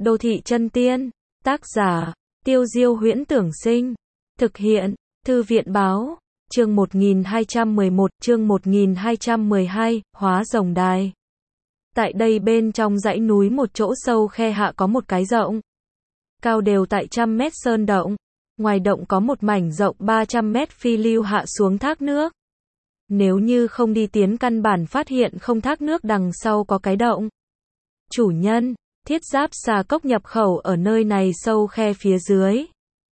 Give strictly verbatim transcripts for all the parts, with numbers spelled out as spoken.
Đô thị chân tiên. Tác giả, Tiêu Diêu Huyễn Tưởng Sinh. Thực hiện, Thư viện Báo. Chương một nghìn hai trăm mười một, chương một nghìn hai trăm mười hai, Hóa Rồng Đài. Tại đây bên trong dãy núi một chỗ sâu khe hạ có một cái rộng. Cao đều tại trăm mét sơn động. Ngoài động có một mảnh rộng ba trăm mét phi lưu hạ xuống thác nước. Nếu như không đi tiến căn bản phát hiện không thác nước đằng sau có cái động. Chủ nhân, thiết giáp xà cốc nhập khẩu ở nơi này sâu khe phía dưới.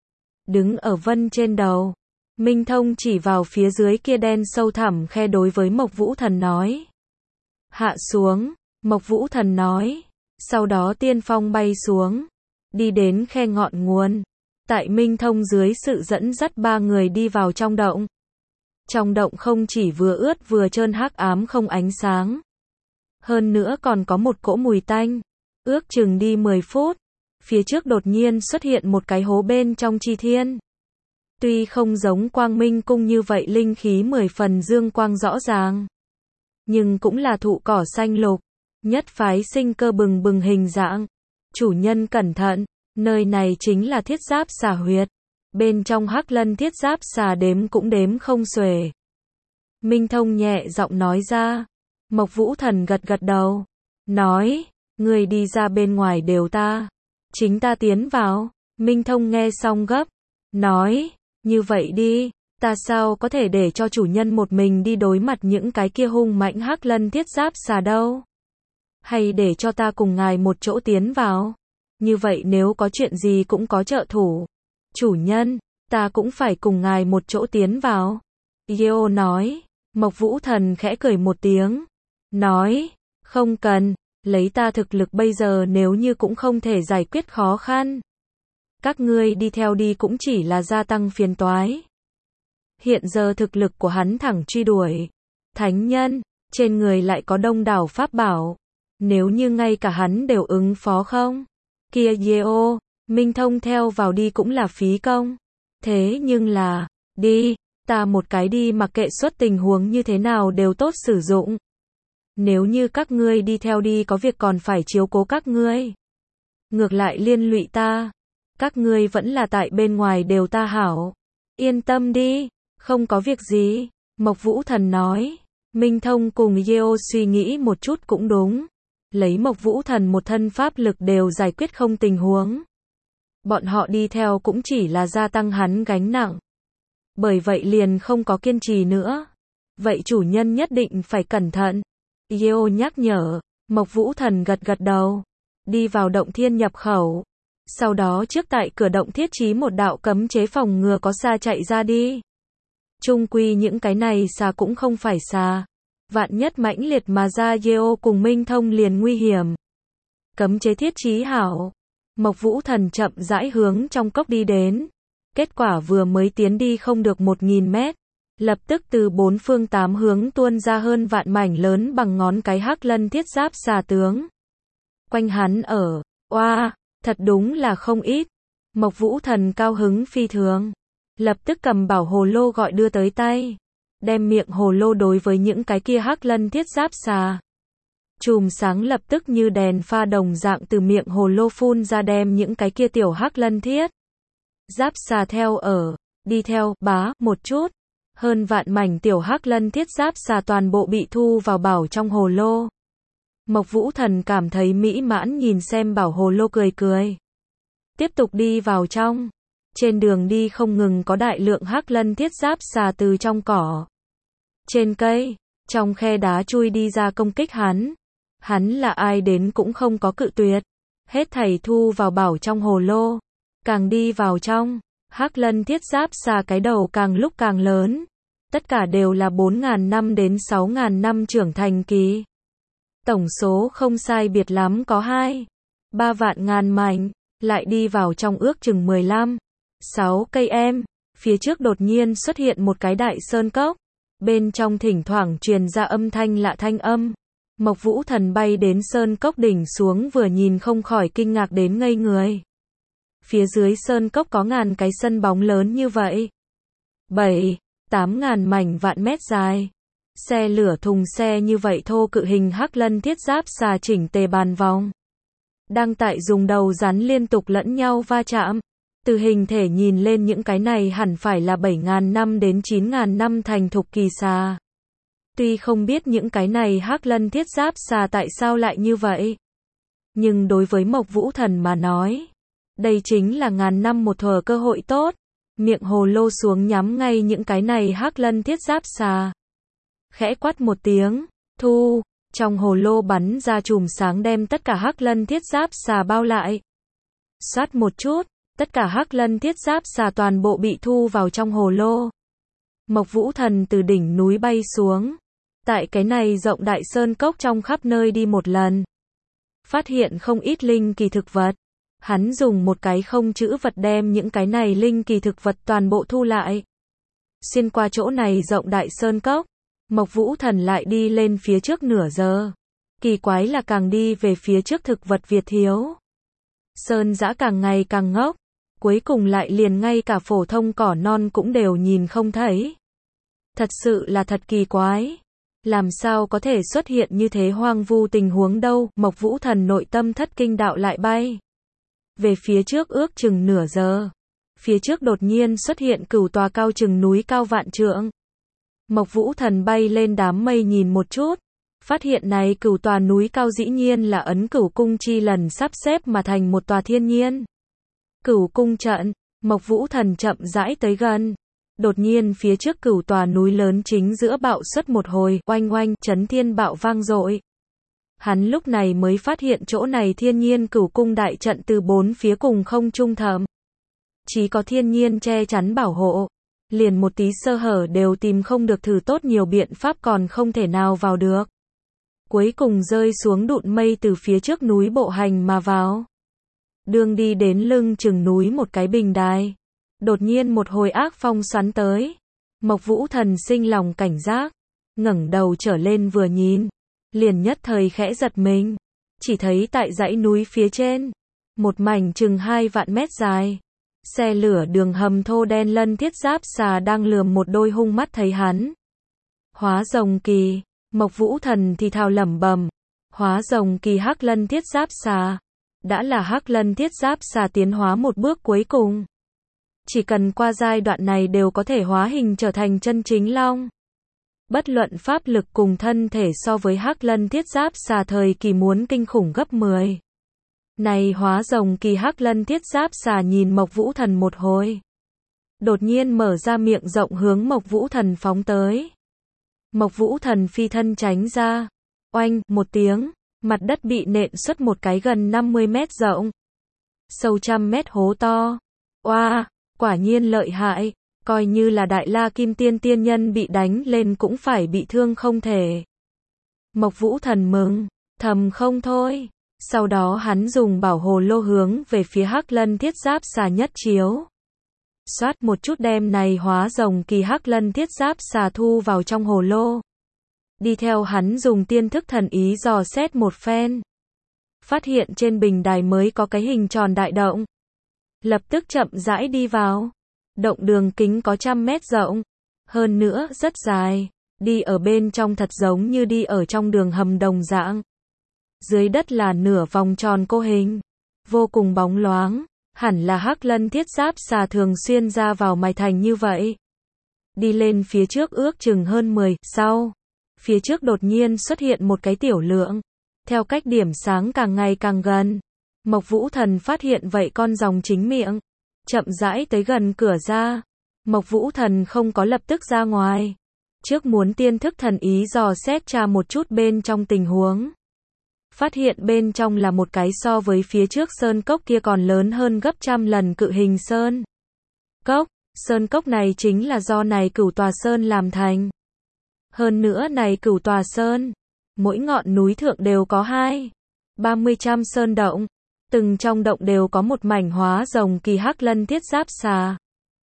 Đứng ở vân trên đầu. Minh Thông chỉ vào phía dưới kia đen sâu thẳm khe đối với Mộc Vũ Thần nói. Hạ xuống, Mộc Vũ Thần nói. Sau đó tiên phong bay xuống. Đi đến khe ngọn nguồn. Tại Minh Thông dưới sự dẫn dắt ba người đi vào trong động. Trong động không chỉ vừa ướt vừa trơn hắc ám không ánh sáng. Hơn nữa còn có một cỗ mùi tanh. Ước chừng đi mười phút. Phía trước đột nhiên xuất hiện một cái hố bên trong chi thiên. Tuy không giống Quang Minh Cung như vậy linh khí mười phần dương quang rõ ràng. Nhưng cũng là thụ cỏ xanh lục. Nhất phái sinh cơ bừng bừng hình dạng. Chủ nhân cẩn thận, nơi này chính là thiết giáp xà huyệt. Bên trong hắc lân thiết giáp xà đếm cũng đếm không xuể. Minh Thông nhẹ giọng nói ra. Mộc Vũ Thần gật gật đầu. Nói, người đi ra bên ngoài đều ta. Chính ta tiến vào. Minh Thông nghe xong gấp. Nói, như vậy đi, ta sao có thể để cho chủ nhân một mình đi đối mặt những cái kia hung mạnh hắc lân thiết giáp xà đâu. Hay để cho ta cùng ngài một chỗ tiến vào. Như vậy nếu có chuyện gì cũng có trợ thủ. Chủ nhân, ta cũng phải cùng ngài một chỗ tiến vào. Yeo nói. Mộc Vũ Thần khẽ cười một tiếng. Nói, không cần, lấy ta thực lực bây giờ nếu như cũng không thể giải quyết khó khăn. Các ngươi đi theo đi cũng chỉ là gia tăng phiền toái. Hiện giờ thực lực của hắn thẳng truy đuổi. Thánh nhân, trên người lại có đông đảo pháp bảo. Nếu như ngay cả hắn đều ứng phó không? Kia Yeo, Minh Thông theo vào đi cũng là phí công. Thế nhưng là, đi, ta một cái đi mặc kệ xuất tình huống như thế nào đều tốt sử dụng. Nếu như các ngươi đi theo đi có việc còn phải chiếu cố các ngươi. Ngược lại liên lụy ta. Các ngươi vẫn là tại bên ngoài đều ta hảo. Yên tâm đi, không có việc gì. Mộc Vũ Thần nói. Minh Thông cùng Yeo suy nghĩ một chút cũng đúng. Lấy Mộc Vũ Thần một thân pháp lực đều giải quyết không tình huống. Bọn họ đi theo cũng chỉ là gia tăng hắn gánh nặng. Bởi vậy liền không có kiên trì nữa. Vậy chủ nhân nhất định phải cẩn thận. Yeo nhắc nhở. Mộc Vũ Thần gật gật đầu. Đi vào động thiên nhập khẩu. Sau đó trước tại cửa động thiết trí một đạo cấm chế phòng ngừa có xà chạy ra đi. Chung quy những cái này xà cũng không phải xà. Vạn nhất mãnh liệt mà ra Yeo cùng Minh Thông liền nguy hiểm. Cấm chế thiết trí hảo. Mộc Vũ Thần chậm rãi hướng trong cốc đi đến. Kết quả vừa mới tiến đi không được một nghìn mét. Lập tức từ bốn phương tám hướng tuôn ra hơn vạn mảnh lớn bằng ngón cái hắc lân thiết giáp xà tướng. Quanh hắn ở, oa, thật đúng là không ít. Mộc Vũ Thần cao hứng phi thường. Lập tức cầm bảo hồ lô gọi đưa tới tay. Đem miệng hồ lô đối với những cái kia hắc lân thiết giáp xà. Chùm sáng lập tức như đèn pha đồng dạng từ miệng hồ lô phun ra đem những cái kia tiểu hắc lân thiết giáp xà theo ở, đi theo, bá, một chút. Hơn vạn mảnh tiểu hắc lân thiết giáp xà toàn bộ bị thu vào bảo trong hồ lô. Mộc Vũ Thần cảm thấy mỹ mãn nhìn xem bảo hồ lô cười cười. Tiếp tục đi vào trong. Trên đường đi không ngừng có đại lượng hắc lân thiết giáp xà từ trong cỏ. Trên cây, trong khe đá chui đi ra công kích hắn. Hắn là ai đến cũng không có cự tuyệt. Hết thảy thu vào bảo trong hồ lô. Càng đi vào trong, hắc lân thiết giáp xà cái đầu càng lúc càng lớn. Tất cả đều là bốn nghìn năm đến sáu nghìn năm trưởng thành kỳ. Tổng số không sai biệt lắm có hai, ba vạn ngàn mảnh. Lại đi vào trong ước chừng mười lăm, sáu cây em. Phía trước đột nhiên xuất hiện một cái đại sơn cốc. Bên trong thỉnh thoảng truyền ra âm thanh lạ thanh âm. Mộc Vũ Thần bay đến sơn cốc đỉnh xuống vừa nhìn không khỏi kinh ngạc đến ngây người. Phía dưới sơn cốc có ngàn cái sân bóng lớn như vậy. Bảy, tám ngàn mảnh vạn mét dài. Xe lửa thùng xe như vậy thô cự hình hắc lân thiết giáp xà chỉnh tề bàn vòng. đang tại dùng đầu rắn liên tục lẫn nhau va chạm. Từ hình thể nhìn lên những cái này hẳn phải là bảy nghìn năm đến chín nghìn năm thành thục kỳ xà. Tuy không biết những cái này hắc lân thiết giáp xà tại sao lại như vậy, nhưng đối với Mộc Vũ Thần mà nói, đây chính là ngàn năm một thở cơ hội tốt. Miệng hồ lô xuống nhắm ngay những cái này hắc lân thiết giáp xà. Khẽ quát một tiếng, thu, trong hồ lô bắn ra chùm sáng đem tất cả hắc lân thiết giáp xà bao lại. Xoát một chút, tất cả hắc lân thiết giáp xà toàn bộ bị thu vào trong hồ lô. Mộc Vũ Thần từ đỉnh núi bay xuống. Tại cái này rộng đại sơn cốc trong khắp nơi đi một lần. Phát hiện không ít linh kỳ thực vật. Hắn dùng một cái không chữ vật đem những cái này linh kỳ thực vật toàn bộ thu lại. Xuyên qua chỗ này rộng đại sơn cốc, Mộc Vũ Thần lại đi lên phía trước nửa giờ. Kỳ quái là càng đi về phía trước thực vật Việt thiếu. Sơn dã càng ngày càng ngốc, cuối cùng lại liền ngay cả phổ thông cỏ non cũng đều nhìn không thấy. Thật sự là thật kỳ quái. Làm sao có thể xuất hiện như thế hoang vu tình huống đâu, Mộc Vũ Thần nội tâm thất kinh đạo lại bay. Về phía trước ước chừng nửa giờ. Phía trước đột nhiên xuất hiện cửu tòa cao chừng núi cao vạn trượng. Mộc Vũ Thần bay lên đám mây nhìn một chút. Phát hiện này cửu tòa núi cao dĩ nhiên là ấn cửu cung chi lần sắp xếp mà thành một tòa thiên nhiên. Cửu cung trận, Mộc Vũ Thần chậm rãi tới gần. Đột nhiên phía trước cửu tòa núi lớn chính giữa bạo xuất một hồi, oanh oanh, chấn thiên bạo vang dội. Hắn lúc này mới phát hiện chỗ này thiên nhiên cửu cung đại trận từ bốn phía cùng không trung thầm. Chỉ có thiên nhiên che chắn bảo hộ. Liền một tí sơ hở đều tìm không được, thử tốt nhiều biện pháp còn không thể nào vào được. Cuối cùng rơi xuống đụn mây từ phía trước núi bộ hành mà vào. Đường đi đến lưng chừng núi một cái bình đài. Đột nhiên một hồi ác phong xoắn tới. Mộc Vũ Thần sinh lòng cảnh giác. Ngẩng đầu trở lên vừa nhìn. Liền nhất thời khẽ giật mình. Chỉ thấy tại dãy núi phía trên. Một mảnh chừng hai vạn mét dài. Xe lửa đường hầm thô đen lân thiết giáp xà đang lườm một đôi hung mắt thấy hắn. Hóa rồng kỳ. Mộc Vũ Thần thì thào lẩm bẩm. Hóa rồng kỳ hắc lân thiết giáp xà. Đã là hắc lân thiết giáp xà tiến hóa một bước cuối cùng. Chỉ cần qua giai đoạn này đều có thể hóa hình trở thành chân chính long. Bất luận pháp lực cùng thân thể so với hắc lân thiết giáp xà thời kỳ muốn kinh khủng gấp mười. Này hóa rồng kỳ hắc lân thiết giáp xà nhìn Mộc Vũ Thần một hồi. Đột nhiên mở ra miệng rộng hướng Mộc Vũ Thần phóng tới. Mộc Vũ Thần phi thân tránh ra. Oanh, một tiếng, mặt đất bị nện xuất một cái gần năm mươi mét rộng. Sâu trăm mét hố to. Oa, wow, quả nhiên lợi hại. Coi như là Đại La Kim Tiên tiên nhân bị đánh lên cũng phải bị thương không thể. Mộc Vũ Thần mừng, thầm không thôi. Sau đó hắn dùng bảo hồ lô hướng về phía hắc lân thiết giáp xà nhất chiếu. Xoát một chút đem này hóa rồng kỳ hắc lân thiết giáp xà thu vào trong hồ lô. Đi theo hắn dùng tiên thức thần ý dò xét một phen. Phát hiện trên bình đài mới có cái hình tròn đại động. Lập tức chậm rãi đi vào. Động đường kính có trăm mét rộng. Hơn nữa rất dài. Đi ở bên trong thật giống như đi ở trong đường hầm đồng dạng. Dưới đất là nửa vòng tròn cô hình. Vô cùng bóng loáng. Hẳn là hắc lân thiết giáp xà thường xuyên ra vào mài thành như vậy. Đi lên phía trước ước chừng hơn mười, sau. Phía trước đột nhiên xuất hiện một cái tiểu lượng. Theo cách điểm sáng càng ngày càng gần. Mộc Vũ Thần phát hiện vậy con rồng chính miệng. Chậm rãi tới gần cửa ra. Mộc Vũ Thần không có lập tức ra ngoài. Trước muốn tiên thức thần ý dò xét tra một chút bên trong tình huống. Phát hiện bên trong là một cái so với phía trước sơn cốc kia còn lớn hơn gấp trăm lần cự hình sơn cốc. Sơn cốc này chính là do này cửu tòa sơn làm thành. Hơn nữa này cửu tòa sơn, mỗi ngọn núi thượng đều có hai, ba mươi trăm sơn động. Từng trong động đều có một mảnh hóa rồng kỳ hắc lân thiết giáp xà.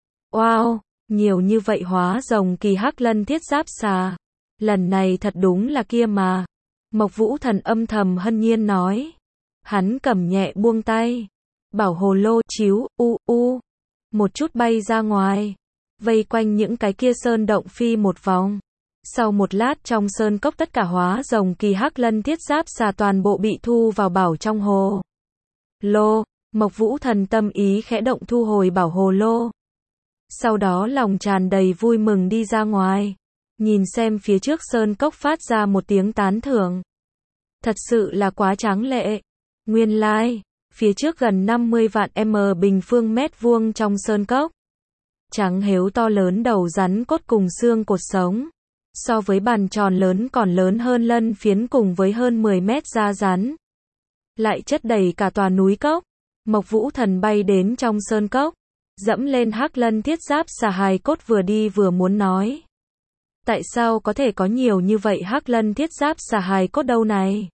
Wow, nhiều như vậy hóa rồng kỳ hắc lân thiết giáp xà. Lần này thật đúng là kia mà. Mộc Vũ Thần âm thầm hân nhiên nói. Hắn cầm nhẹ buông tay. Bảo hồ lô chiếu, u u. Một chút bay ra ngoài. Vây quanh những cái kia sơn động phi một vòng. Sau một lát trong sơn cốc tất cả hóa rồng kỳ hắc lân thiết giáp xà toàn bộ bị thu vào bảo trong hồ. lô, Mộc Vũ Thần tâm ý khẽ động thu hồi bảo hồ lô. Sau đó lòng tràn đầy vui mừng đi ra ngoài, nhìn xem phía trước sơn cốc phát ra một tiếng tán thưởng. Thật sự là quá tráng lệ. Nguyên lai, like, phía trước gần năm mươi vạn m bình phương mét vuông trong sơn cốc. Trắng héo to lớn đầu rắn cốt cùng xương cột sống. So với bàn tròn lớn còn lớn hơn lân phiến cùng với hơn mười mét da rắn. Lại chất đầy cả tòa núi cốc. Mộc Vũ Thần bay đến trong sơn cốc, dẫm lên hắc lân thiết giáp xà hài cốt vừa đi vừa muốn nói. Tại sao có thể có nhiều như vậy hắc lân thiết giáp xà hài cốt đâu này?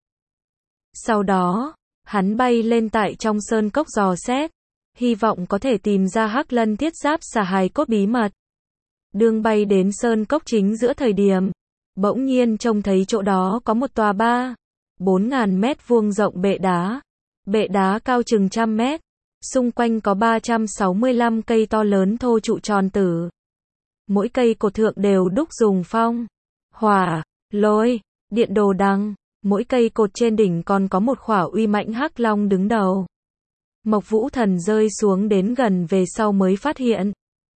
Sau đó, hắn bay lên tại trong sơn cốc dò xét, hy vọng có thể tìm ra hắc lân thiết giáp xà hài cốt bí mật. Đương bay đến sơn cốc chính giữa thời điểm, bỗng nhiên trông thấy chỗ đó có một tòa ba, bốn ngàn mét vuông rộng bệ đá. Bệ đá cao chừng trăm mét, xung quanh có ba trăm sáu mươi lăm cây to lớn thô trụ tròn tử. Mỗi cây cột thượng đều đúc dùng phong, hỏa, lôi, điện đồ đằng, mỗi cây cột trên đỉnh còn có một khỏa uy mãnh hắc long đứng đầu. Mộc Vũ Thần rơi xuống đến gần về sau mới phát hiện.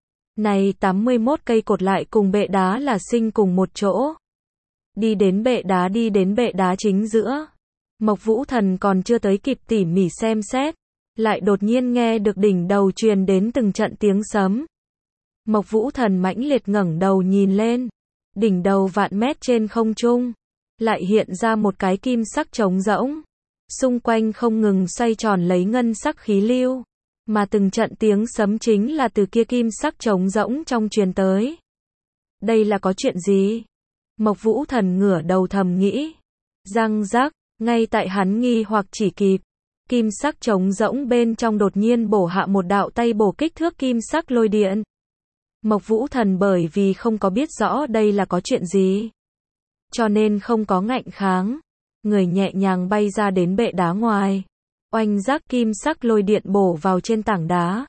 Này tám mươi mốt cây cột lại cùng bệ đá là sinh cùng một chỗ. Đi đến bệ đá đi đến bệ đá chính giữa. Mộc Vũ Thần còn chưa tới kịp tỉ mỉ xem xét, lại đột nhiên nghe được đỉnh đầu truyền đến từng trận tiếng sấm. Mộc Vũ Thần mãnh liệt ngẩng đầu nhìn lên, đỉnh đầu vạn mét trên không trung, lại hiện ra một cái kim sắc trống rỗng, xung quanh không ngừng xoay tròn lấy ngân sắc khí lưu, mà từng trận tiếng sấm chính là từ kia kim sắc trống rỗng trong truyền tới. Đây là có chuyện gì? Mộc Vũ Thần ngửa đầu thầm nghĩ. Răng rắc. Ngay tại hắn nghi hoặc chỉ kịp, kim sắc trống rỗng bên trong đột nhiên bổ hạ một đạo tay bổ kích thước kim sắc lôi điện. Mộc Vũ Thần bởi vì không có biết rõ đây là có chuyện gì, cho nên không có ngạnh kháng, người nhẹ nhàng bay ra đến bệ đá ngoài. Oanh rắc, kim sắc lôi điện bổ vào trên tảng đá,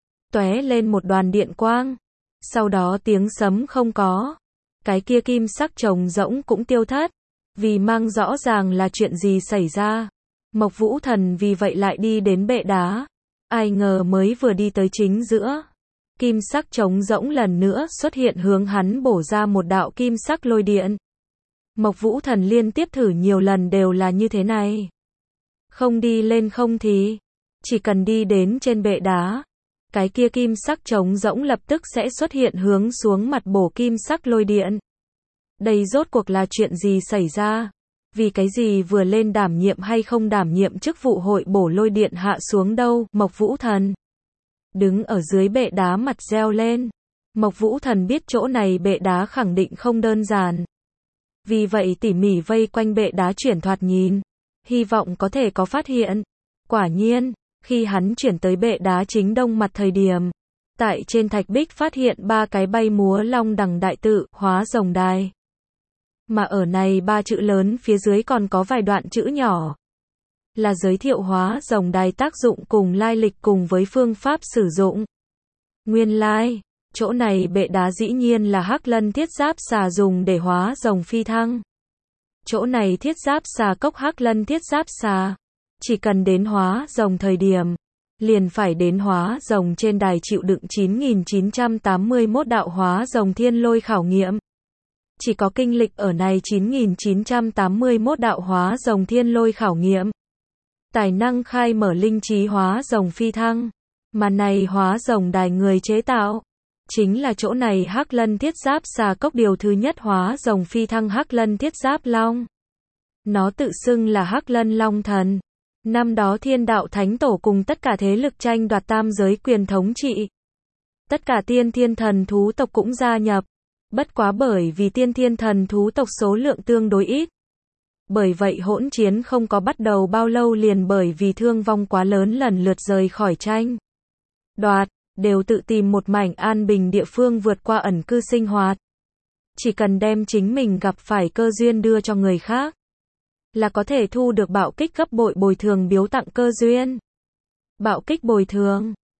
tóe lên một đoàn điện quang. Sau đó tiếng sấm không có, cái kia kim sắc trống rỗng cũng tiêu thất. Vì mang rõ ràng là chuyện gì xảy ra, Mộc Vũ Thần vì vậy lại đi đến bệ đá. Ai ngờ mới vừa đi tới chính giữa, kim sắc trống rỗng lần nữa xuất hiện hướng hắn bổ ra một đạo kim sắc lôi điện. Mộc Vũ Thần liên tiếp thử nhiều lần đều là như thế này. Không đi lên không thì, chỉ cần đi đến trên bệ đá, cái kia kim sắc trống rỗng lập tức sẽ xuất hiện hướng xuống mặt bổ kim sắc lôi điện. Đây rốt cuộc là chuyện gì xảy ra? Vì cái gì vừa lên đảm nhiệm hay không đảm nhiệm chức vụ hội bổ lôi điện hạ xuống đâu? Mộc Vũ Thần đứng ở dưới bệ đá mặt reo lên. Mộc Vũ Thần biết chỗ này bệ đá khẳng định không đơn giản. Vì vậy tỉ mỉ vây quanh bệ đá chuyển thoạt nhìn, hy vọng có thể có phát hiện. Quả nhiên, khi hắn chuyển tới bệ đá chính đông mặt thời điểm, tại trên thạch bích phát hiện ba cái bay múa long đằng đại tự, hóa rồng đài. Mà ở này ba chữ lớn phía dưới còn có vài đoạn chữ nhỏ, là giới thiệu hóa rồng đài tác dụng cùng lai lịch cùng với phương pháp sử dụng. Nguyên lai, like, chỗ này bệ đá dĩ nhiên là hắc lân thiết giáp xà dùng để hóa rồng phi thăng. Chỗ này thiết giáp xà cốc hắc lân thiết giáp xà, chỉ cần đến hóa rồng thời điểm, liền phải đến hóa rồng trên đài chịu đựng chín nghìn chín trăm tám mươi mốt đạo hóa rồng thiên lôi khảo nghiệm. Chỉ có kinh lịch ở này chín nghìn chín trăm tám mươi mốt đạo hóa rồng thiên lôi khảo nghiệm, tài năng khai mở linh trí hóa rồng phi thăng. Mà này hóa rồng đài người chế tạo, chính là chỗ này hắc lân thiết giáp xà cốc điều thứ nhất hóa rồng phi thăng hắc lân thiết giáp long. Nó tự xưng là hắc lân long thần. Năm đó thiên đạo thánh tổ cùng tất cả thế lực tranh đoạt tam giới quyền thống trị. Tất cả tiên thiên thần thú tộc cũng gia nhập. Bất quá bởi vì tiên thiên thần thú tộc số lượng tương đối ít. Bởi vậy hỗn chiến không có bắt đầu bao lâu liền bởi vì thương vong quá lớn lần lượt rời khỏi tranh đoạt, đều tự tìm một mảnh an bình địa phương vượt qua ẩn cư sinh hoạt. Chỉ cần đem chính mình gặp phải cơ duyên đưa cho người khác, là có thể thu được bạo kích gấp bội bồi thường biếu tặng cơ duyên. Bạo kích bồi thường